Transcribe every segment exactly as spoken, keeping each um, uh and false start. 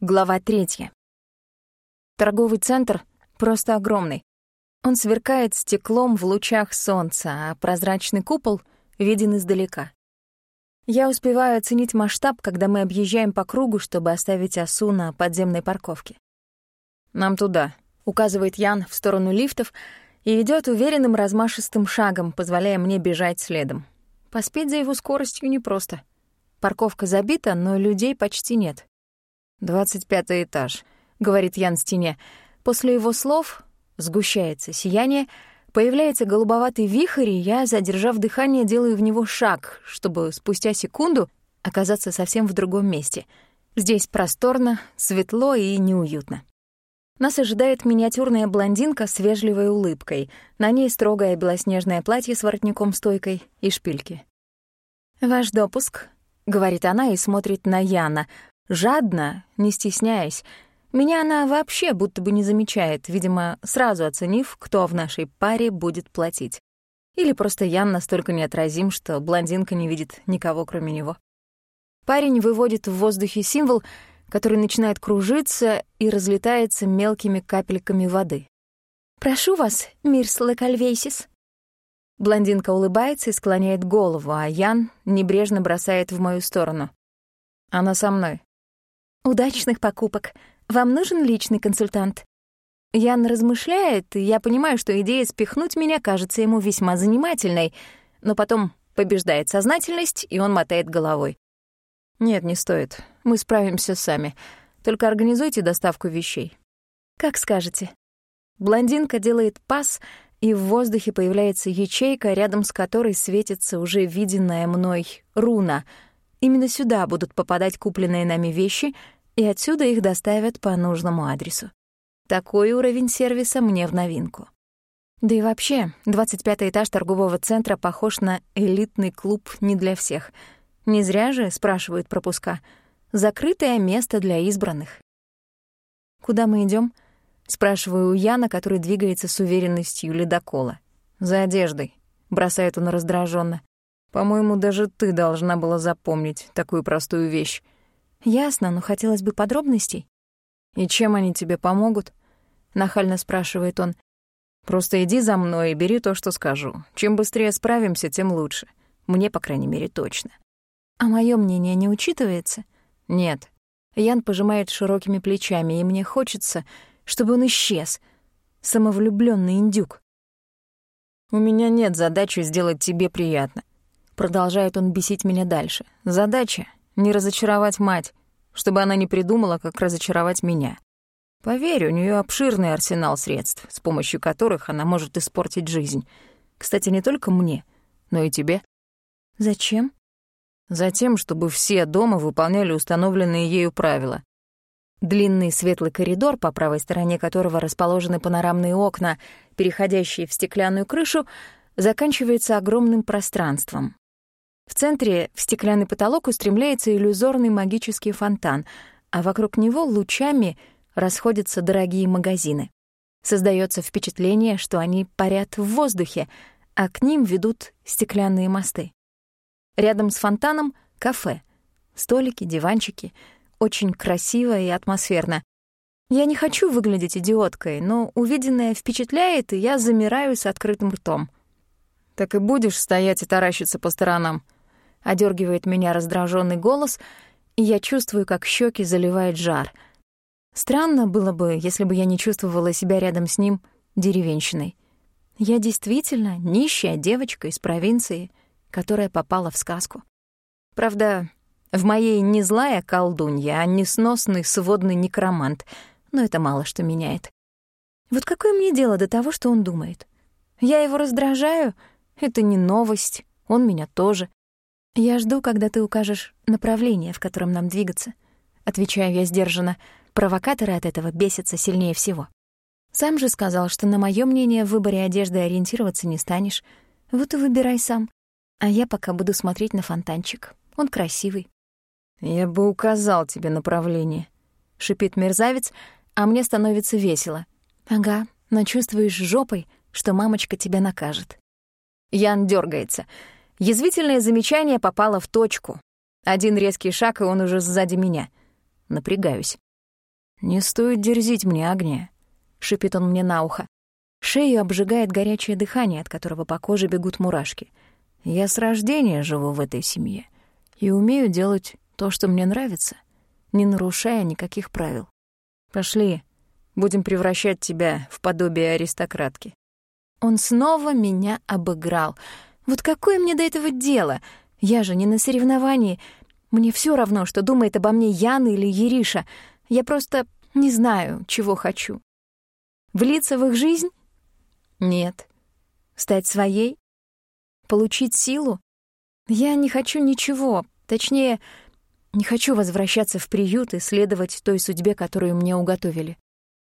Глава третья. Торговый центр просто огромный. Он сверкает стеклом в лучах солнца, а прозрачный купол виден издалека. Я успеваю оценить масштаб, когда мы объезжаем по кругу, чтобы оставить Асу на подземной парковке. «Нам туда», — указывает Ян в сторону лифтов и ведёт уверенным размашистым шагом, позволяя мне бежать следом. Поспеть за его скоростью непросто. Парковка забита, но людей почти нет. «Двадцать пятый этаж», — говорит Ян стене. После его слов сгущается сияние, появляется голубоватый вихрь, и я, задержав дыхание, делаю в него шаг, чтобы спустя секунду оказаться совсем в другом месте. Здесь просторно, светло и неуютно. Нас ожидает миниатюрная блондинка с вежливой улыбкой. На ней строгое белоснежное платье с воротником-стойкой и шпильки. «Ваш допуск», — говорит она и смотрит на Яна, жадно, не стесняясь. Меня она вообще будто бы не замечает, видимо, сразу оценив, кто в нашей паре будет платить. Или просто Ян настолько неотразим, что блондинка не видит никого, кроме него. Парень выводит в воздухе символ, который начинает кружиться и разлетается мелкими капельками воды. «Прошу вас, мирс лекальвейсис». Блондинка улыбается и склоняет голову, а Ян небрежно бросает в мою сторону. «Она со мной». «Удачных покупок. Вам нужен личный консультант?» Ян размышляет, и я понимаю, что идея спихнуть меня кажется ему весьма занимательной, но потом побеждает сознательность, и он мотает головой. «Нет, не стоит. Мы справимся сами. Только организуйте доставку вещей». «Как скажете». Блондинка делает пас, и в воздухе появляется ячейка, рядом с которой светится уже виденная мной руна. Именно сюда будут попадать купленные нами вещи, и отсюда их доставят по нужному адресу. Такой уровень сервиса мне в новинку. Да и вообще, двадцать пятый этаж торгового центра похож на элитный клуб не для всех. Не зря же спрашивают пропуска. Закрытое место для избранных. «Куда мы идём?» — спрашиваю у Яна, который двигается с уверенностью ледокола. «За одеждой», — бросает он раздражённо. «По-моему, даже ты должна была запомнить такую простую вещь». «Ясно, но хотелось бы подробностей». «И чем они тебе помогут?» — нахально спрашивает он. «Просто иди за мной и бери то, что скажу. Чем быстрее справимся, тем лучше. Мне, по крайней мере, точно». «А моё мнение не учитывается?» «Нет». Ян пожимает широкими плечами, и мне хочется, чтобы он исчез. Самовлюблённый индюк. «У меня нет задачи сделать тебе приятно». Продолжает он бесить меня дальше. «Задача — не разочаровать мать, чтобы она не придумала, как разочаровать меня. Поверь, у неё обширный арсенал средств, с помощью которых она может испортить жизнь. Кстати, не только мне, но и тебе». «Зачем?» «Затем, чтобы все дома выполняли установленные ею правила». Длинный светлый коридор, по правой стороне которого расположены панорамные окна, переходящие в стеклянную крышу, заканчивается огромным пространством. В центре в стеклянный потолок устремляется иллюзорный магический фонтан, а вокруг него лучами расходятся дорогие магазины. Создаётся впечатление, что они парят в воздухе, а к ним ведут стеклянные мосты. Рядом с фонтаном — кафе. Столики, диванчики. Очень красиво и атмосферно. Я не хочу выглядеть идиоткой, но увиденное впечатляет, и я замираю с открытым ртом. «Так и будешь стоять и таращиться по сторонам?» — одёргивает меня раздражённый голос, и я чувствую, как щеки заливает жар. Странно было бы, если бы я не чувствовала себя рядом с ним деревенщиной. Я действительно нищая девочка из провинции, которая попала в сказку. Правда, в моей не злая колдунья, а несносный сводный некромант, но это мало что меняет. Вот какое мне дело до того, что он думает? Я его раздражаю? Это не новость, он меня тоже. Я жду, когда ты укажешь направление, в котором нам двигаться. Отвечаю я сдержанно. Провокаторы от этого бесятся сильнее всего. Сам же сказал, что на моё мнение в выборе одежды ориентироваться не станешь. Вот и выбирай сам. А я пока буду смотреть на фонтанчик. Он красивый. «Я бы указал тебе направление», — шипит мерзавец, а мне становится весело. «Ага, но чувствуешь жопой, что мамочка тебя накажет». Ян дёргается. Язвительное замечание попало в точку. Один резкий шаг, и он уже сзади меня. Напрягаюсь. «Не стоит дерзить мне, Агния», — шипит он мне на ухо. Шею обжигает горячее дыхание, от которого по коже бегут мурашки. «Я с рождения живу в этой семье и умею делать то, что мне нравится, не нарушая никаких правил. Пошли, будем превращать тебя в подобие аристократки». Он снова меня обыграл. Вот какое мне до этого дело? Я же не на соревновании. Мне всё равно, что думает обо мне Ян или Ериша. Я просто не знаю, чего хочу. Влиться в их жизнь? Нет. Стать своей? Получить силу? Я не хочу ничего. Точнее, не хочу возвращаться в приют и следовать той судьбе, которую мне уготовили.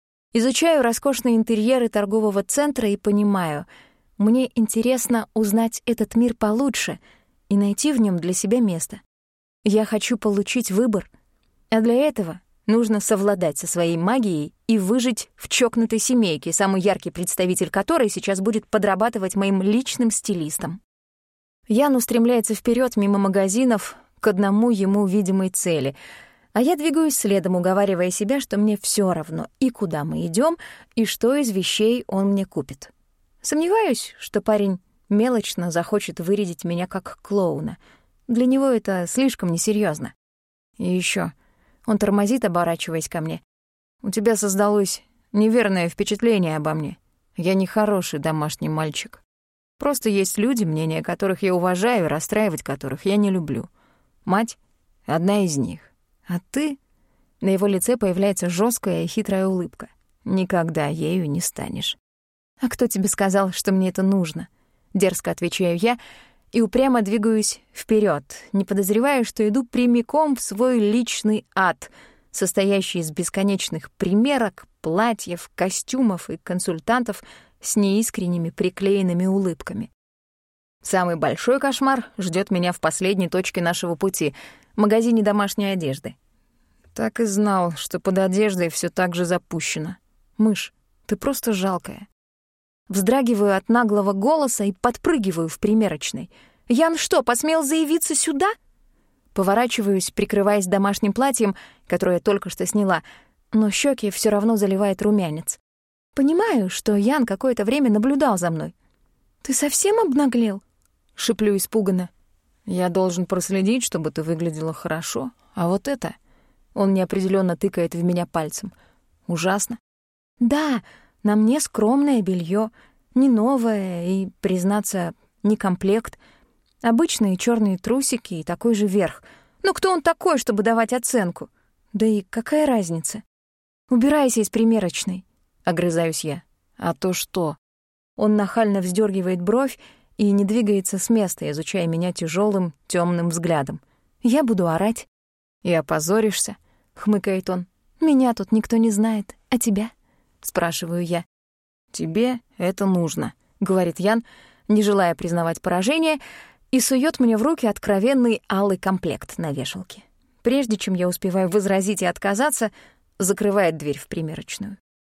Изучаю роскошные интерьеры торгового центра и понимаю, мне интересно узнать этот мир получше и найти в нем для себя место. Я хочу получить выбор, а для этого нужно совладать со своей магией и выжить в чокнутой семейке, самый яркий представитель которой сейчас будет подрабатывать моим личным стилистом. Ян устремляется вперед мимо магазинов к одному ему видимой цели, а я двигаюсь следом, уговаривая себя, что мне все равно, и куда мы идем, и что из вещей он мне купит. Сомневаюсь, что парень мелочно захочет вырядить меня как клоуна. Для него это слишком несерьезно. И еще он тормозит, оборачиваясь ко мне. «У тебя создалось неверное впечатление обо мне. Я не хороший домашний мальчик. Просто есть люди, мнения которых я уважаю, и расстраивать которых я не люблю. Мать — одна из них. А ты...» На его лице появляется жесткая и хитрая улыбка. «Никогда ею не станешь». «А кто тебе сказал, что мне это нужно?» Дерзко отвечаю я и упрямо двигаюсь вперед, не подозревая, что иду прямиком в свой личный ад, состоящий из бесконечных примерок, платьев, костюмов и консультантов с неискренними приклеенными улыбками. Самый большой кошмар ждет меня в последней точке нашего пути — магазине домашней одежды. Так и знал, что под одеждой все так же запущено. Мышь, ты просто жалкая. Вздрагиваю от наглого голоса и подпрыгиваю в примерочной. Ян что, посмел заявиться сюда? Поворачиваюсь, прикрываясь домашним платьем, которое я только что сняла, но щеки все равно заливает румянец. Понимаю, что Ян какое-то время наблюдал за мной. «Ты совсем обнаглел?» — шеплю испуганно. «Я должен проследить, чтобы ты выглядела хорошо. А вот это...» — он неопределенно тыкает в меня пальцем. «Ужасно». «Да, на мне скромное белье, не новое и, признаться, не комплект. Обычные черные трусики и такой же верх. Ну кто он такой, чтобы давать оценку? Да и какая разница? Убирайся из примерочной», — огрызаюсь я. «А то что?» Он нахально вздергивает бровь и не двигается с места, изучая меня тяжелым темным взглядом. «Я буду орать». «И опозоришься», — хмыкает он. «Меня тут никто не знает, а тебя?» — спрашиваю я. «Тебе это нужно», — говорит Ян, не желая признавать поражение, и сует мне в руки откровенный алый комплект на вешалке. Прежде чем я успеваю возразить и отказаться, закрывает дверь в примерочную.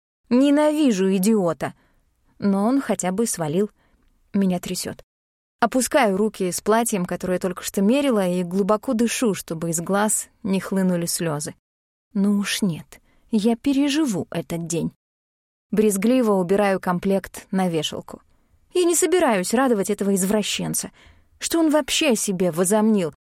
«Ненавижу идиота!» Но он хотя бы свалил. Меня трясет. Опускаю руки с платьем, которое я только что мерила, и глубоко дышу, чтобы из глаз не хлынули слезы. Ну уж нет, я переживу этот день. Брезгливо убираю комплект на вешалку. Я не собираюсь радовать этого извращенца. Что он вообще о себе возомнил?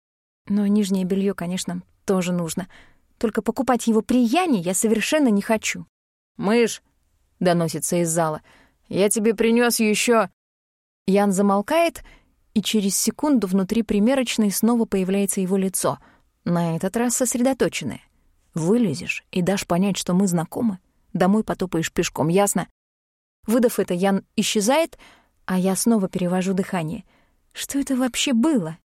Но нижнее белье, конечно, тоже нужно. Только покупать его при Яне я совершенно не хочу. «Мышь!» — доносится из зала. «Я тебе принёс ещё...» Ян замолкает, и через секунду внутри примерочной снова появляется его лицо, на этот раз сосредоточенное. «Вылезешь и дашь понять, что мы знакомы. Домой потопаешь пешком, ясно?» Выдав это, Ян исчезает, а я снова перевожу дыхание. Что это вообще было?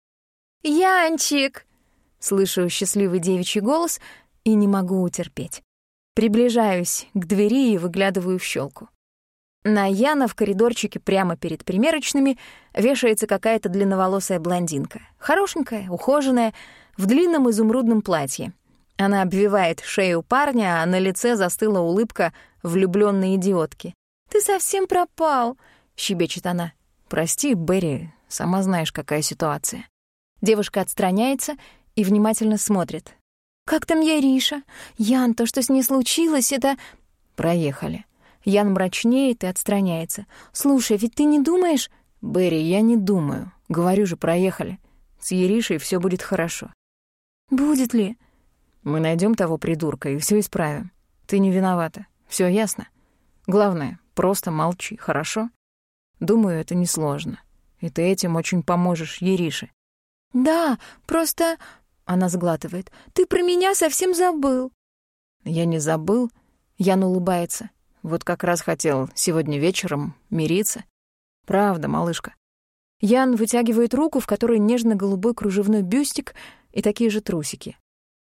«Янчик!» — слышу счастливый девичий голос и не могу утерпеть. Приближаюсь к двери и выглядываю в щелку. На Яна в коридорчике прямо перед примерочными вешается какая-то длинноволосая блондинка. Хорошенькая, ухоженная, в длинном изумрудном платье. Она обвивает шею парня, а на лице застыла улыбка влюблённой идиотки. «Ты совсем пропал!» — щебечет она. «Прости, Берри, сама знаешь, какая ситуация». Девушка отстраняется и внимательно смотрит. Как там Яриша? Ян, то, что с ней случилось, это... Проехали. Ян мрачнеет и отстраняется. Слушай, ведь ты не думаешь... Берри, я не думаю. Говорю же, проехали. С Яришей все будет хорошо. Будет ли? Мы найдем того придурка и все исправим. Ты не виновата. Все ясно? Главное, просто молчи, хорошо? Думаю, это несложно. И ты этим очень поможешь Ярише. Да, просто... Она сглатывает. Ты про меня совсем забыл. Я не забыл. Ян улыбается. Вот как раз хотел сегодня вечером мириться. Правда, малышка. Ян вытягивает руку, в которой нежно-голубой кружевной бюстик и такие же трусики.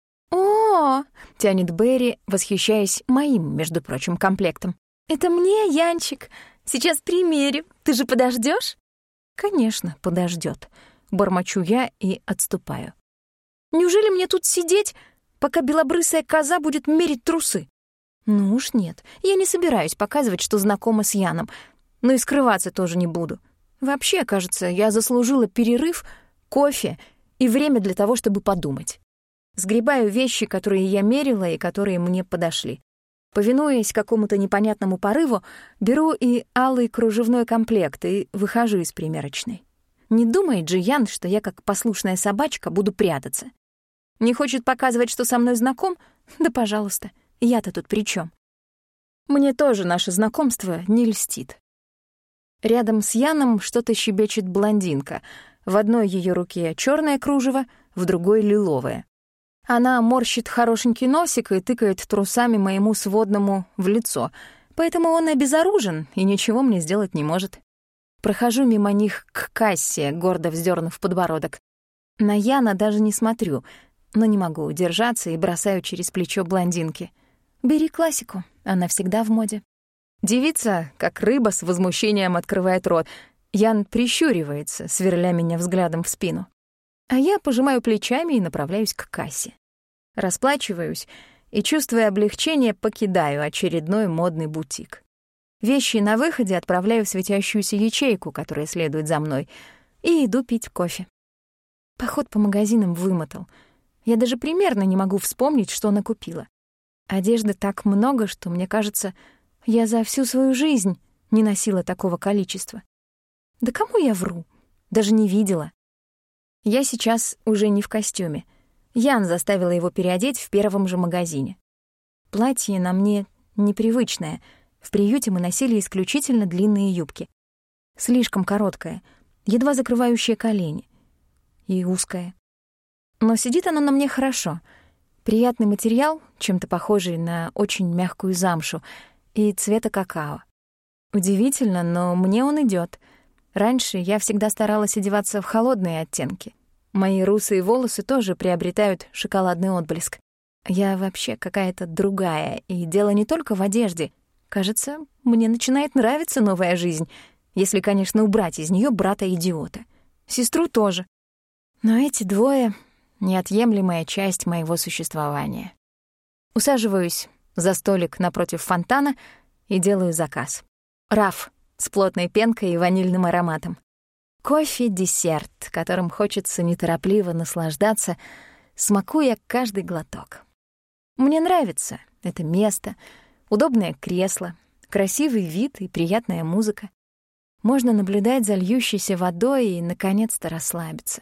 «О!» — тянет Берри, восхищаясь моим, между прочим, комплектом. «Это мне, Янчик. Сейчас примерю. Ты же подождёшь?» «Конечно, подождёт». Бормочу я и отступаю. «Неужели мне тут сидеть, пока белобрысая коза будет мерить трусы?» «Ну уж нет, я не собираюсь показывать, что знакома с Яном, но и скрываться тоже не буду. Вообще, кажется, я заслужила перерыв, кофе и время для того, чтобы подумать. Сгребаю вещи, которые я мерила и которые мне подошли. Повинуясь какому-то непонятному порыву, беру и алый кружевной комплект и выхожу из примерочной. Не думает же Ян, что я, как послушная собачка, буду прятаться. Не хочет показывать, что со мной знаком? Да, пожалуйста, я-то тут при чём? Мне тоже наше знакомство не льстит. Рядом с Яном что-то щебечет блондинка. В одной её руке чёрное кружево, в другой — лиловое. Она морщит хорошенький носик и тыкает трусами моему сводному в лицо, поэтому он обезоружен и ничего мне сделать не может. Прохожу мимо них к кассе, гордо вздернув подбородок. На Яна даже не смотрю, но не могу удержаться и бросаю через плечо блондинки. «Бери классику, она всегда в моде». Девица, как рыба, с возмущением открывает рот. Ян прищуривается, сверля меня взглядом в спину. А я пожимаю плечами и направляюсь к кассе. Расплачиваюсь и, чувствуя облегчение, покидаю очередной модный бутик. Вещи на выходе отправляю в светящуюся ячейку, которая следует за мной, и иду пить кофе. Поход по магазинам вымотал. Я даже примерно не могу вспомнить, что накупила. Одежды так много, что, мне кажется, я за всю свою жизнь не носила такого количества. Да кому я вру? Даже не видела. Я сейчас уже не в костюме. Ян заставила его переодеть в первом же магазине. Платье на мне непривычное. В приюте мы носили исключительно длинные юбки. Слишком короткое, едва закрывающее колени. И узкое. Но сидит оно на мне хорошо. Приятный материал, чем-то похожий на очень мягкую замшу, и цвета какао. Удивительно, но мне он идёт. Раньше я всегда старалась одеваться в холодные оттенки. Мои русые волосы тоже приобретают шоколадный отблеск. Я вообще какая-то другая, и дело не только в одежде. Кажется, мне начинает нравиться новая жизнь, если, конечно, убрать из неё брата-идиота. Сестру тоже. Но эти двое — неотъемлемая часть моего существования. Усаживаюсь за столик напротив фонтана и делаю заказ. Раф с плотной пенкой и ванильным ароматом. Кофе-десерт, которым хочется неторопливо наслаждаться, смакуя каждый глоток. Мне нравится это место, удобное кресло, красивый вид и приятная музыка. Можно наблюдать за льющейся водой и, наконец-то, расслабиться.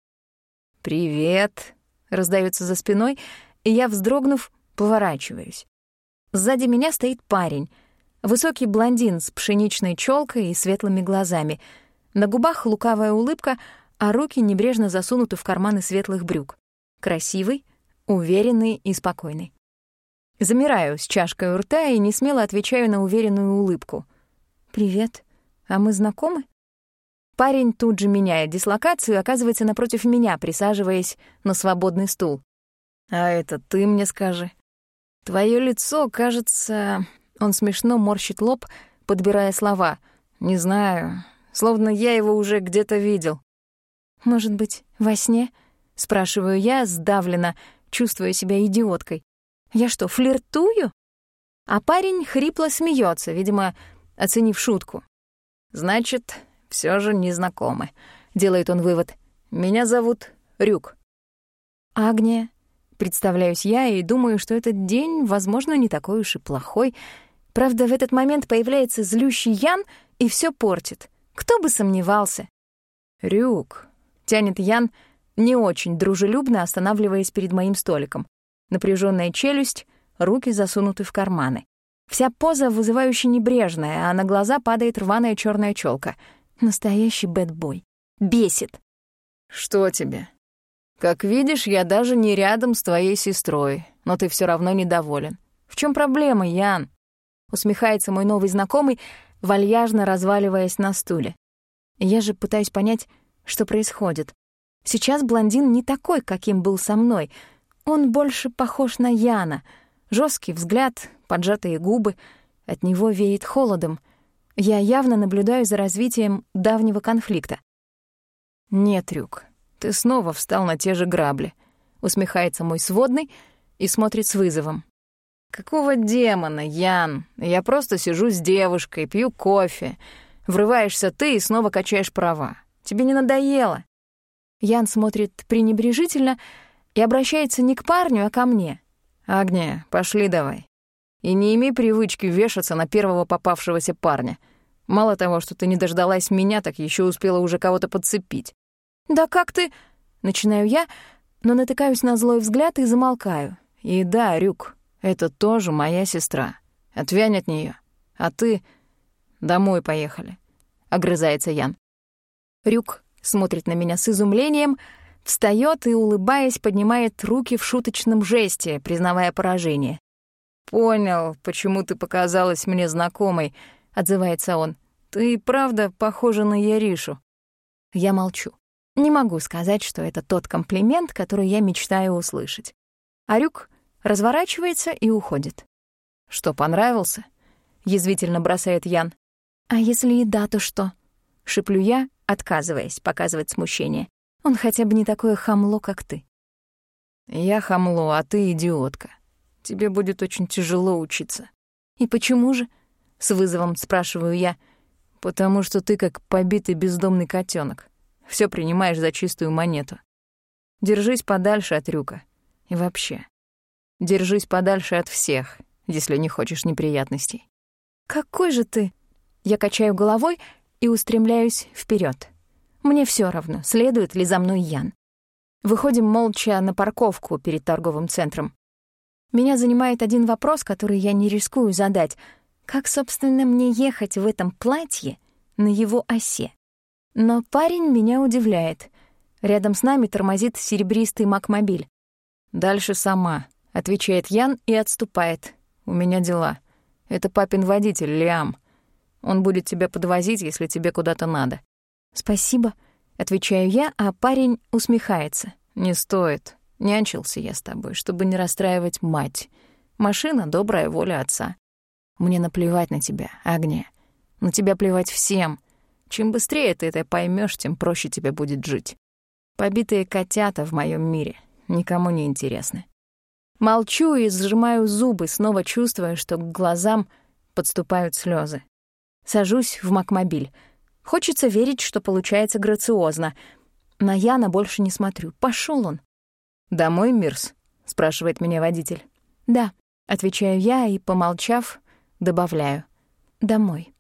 «Привет!» — раздается за спиной, и я, вздрогнув, поворачиваюсь. Сзади меня стоит парень, высокий блондин с пшеничной челкой и светлыми глазами. На губах лукавая улыбка, а руки небрежно засунуты в карманы светлых брюк. Красивый, уверенный и спокойный. Замираю с чашкой у рта и несмело отвечаю на уверенную улыбку. «Привет. А мы знакомы?» Парень тут же меняет дислокацию и оказывается напротив меня, присаживаясь на свободный стул. «А это ты мне скажи. Твоё лицо, кажется...» Он смешно морщит лоб, подбирая слова. «Не знаю, словно я его уже где-то видел». «Может быть, во сне?» — спрашиваю я, сдавленно, чувствуя себя идиоткой. «Я что, флиртую?» А парень хрипло смеется, видимо, оценив шутку. «Значит, все же не знакомы», — делает он вывод. «Меня зовут Рюк». «Агния», — Представляюсь я и думаю, что этот день, возможно, не такой уж и плохой. Правда, в этот момент появляется злющий Ян и все портит. Кто бы сомневался. «Рюк», — тянет Ян, не очень дружелюбно останавливаясь перед моим столиком. Напряженная челюсть, руки засунуты в карманы. Вся поза вызывающе небрежная, а на глаза падает рваная черная челка. Настоящий бэдбой. Бесит. «Что тебе? Как видишь, я даже не рядом с твоей сестрой, но ты все равно недоволен. В чем проблема, Ян?» Усмехается мой новый знакомый, вальяжно разваливаясь на стуле. Я же пытаюсь понять, что происходит. Сейчас блондин не такой, каким был со мной. Он больше похож на Яна. Жесткий взгляд, поджатые губы. От него веет холодом. Я явно наблюдаю за развитием давнего конфликта. «Нет, Рюк, ты снова встал на те же грабли», — усмехается мой сводный и смотрит с вызовом. «Какого демона, Ян? Я просто сижу с девушкой, пью кофе. Врываешься ты и снова качаешь права. Тебе не надоело?» Ян смотрит пренебрежительно и обращается не к парню, а ко мне. «Агния, пошли давай. И не имей привычки вешаться на первого попавшегося парня. Мало того, что ты не дождалась меня, так еще успела уже кого-то подцепить». «Да как ты...» — начинаю я, но натыкаюсь на злой взгляд и замолкаю. «И да, Рюк, это тоже моя сестра. Отвянь от нее. А ты... Домой поехали», — огрызается Ян. Рюк смотрит на меня с изумлением, встаёт и, улыбаясь, поднимает руки в шуточном жесте, признавая поражение. «Понял, почему ты показалась мне знакомой», — отзывается он. «Ты правда похожа на Яришу». Я молчу. Не могу сказать, что это тот комплимент, который я мечтаю услышать. А Рюк разворачивается и уходит. «Что, понравился?» — язвительно бросает Ян. «А если и да, то что?» — шеплю я, отказываясь показывать смущение. «Он хотя бы не такое хамло, как ты». «Я хамло, а ты идиотка. Тебе будет очень тяжело учиться». «И почему же?» — с вызовом спрашиваю я. «Потому что ты как побитый бездомный котенок. Все принимаешь за чистую монету. Держись подальше от Рюка. И вообще, держись подальше от всех, если не хочешь неприятностей». «Какой же ты?» Я качаю головой и устремляюсь вперед. Мне все равно, следует ли за мной Ян. Выходим молча на парковку перед торговым центром. Меня занимает один вопрос, который я не рискую задать. Как, собственно, мне ехать в этом платье на его осе? Но парень меня удивляет. Рядом с нами тормозит серебристый макмобиль. «Дальше сама», — отвечает Ян и отступает. «У меня дела. Это папин водитель, Лиам. Он будет тебя подвозить, если тебе куда-то надо». «Спасибо», — отвечаю я, а парень усмехается. «Не стоит. Нянчился я с тобой, чтобы не расстраивать мать. Машина — добрая воля отца. Мне наплевать на тебя, Агния. На тебя плевать всем. Чем быстрее ты это поймешь, тем проще тебе будет жить. Побитые котята в моем мире никому не интересны». Молчу и сжимаю зубы, снова чувствуя, что к глазам подступают слезы. Сажусь в макмобиль. Хочется верить, что получается грациозно. На Яна больше не смотрю. Пошел он. «Домой, Мирс?» — спрашивает меня водитель. «Да», — отвечаю я и, помолчав, добавляю. «Домой».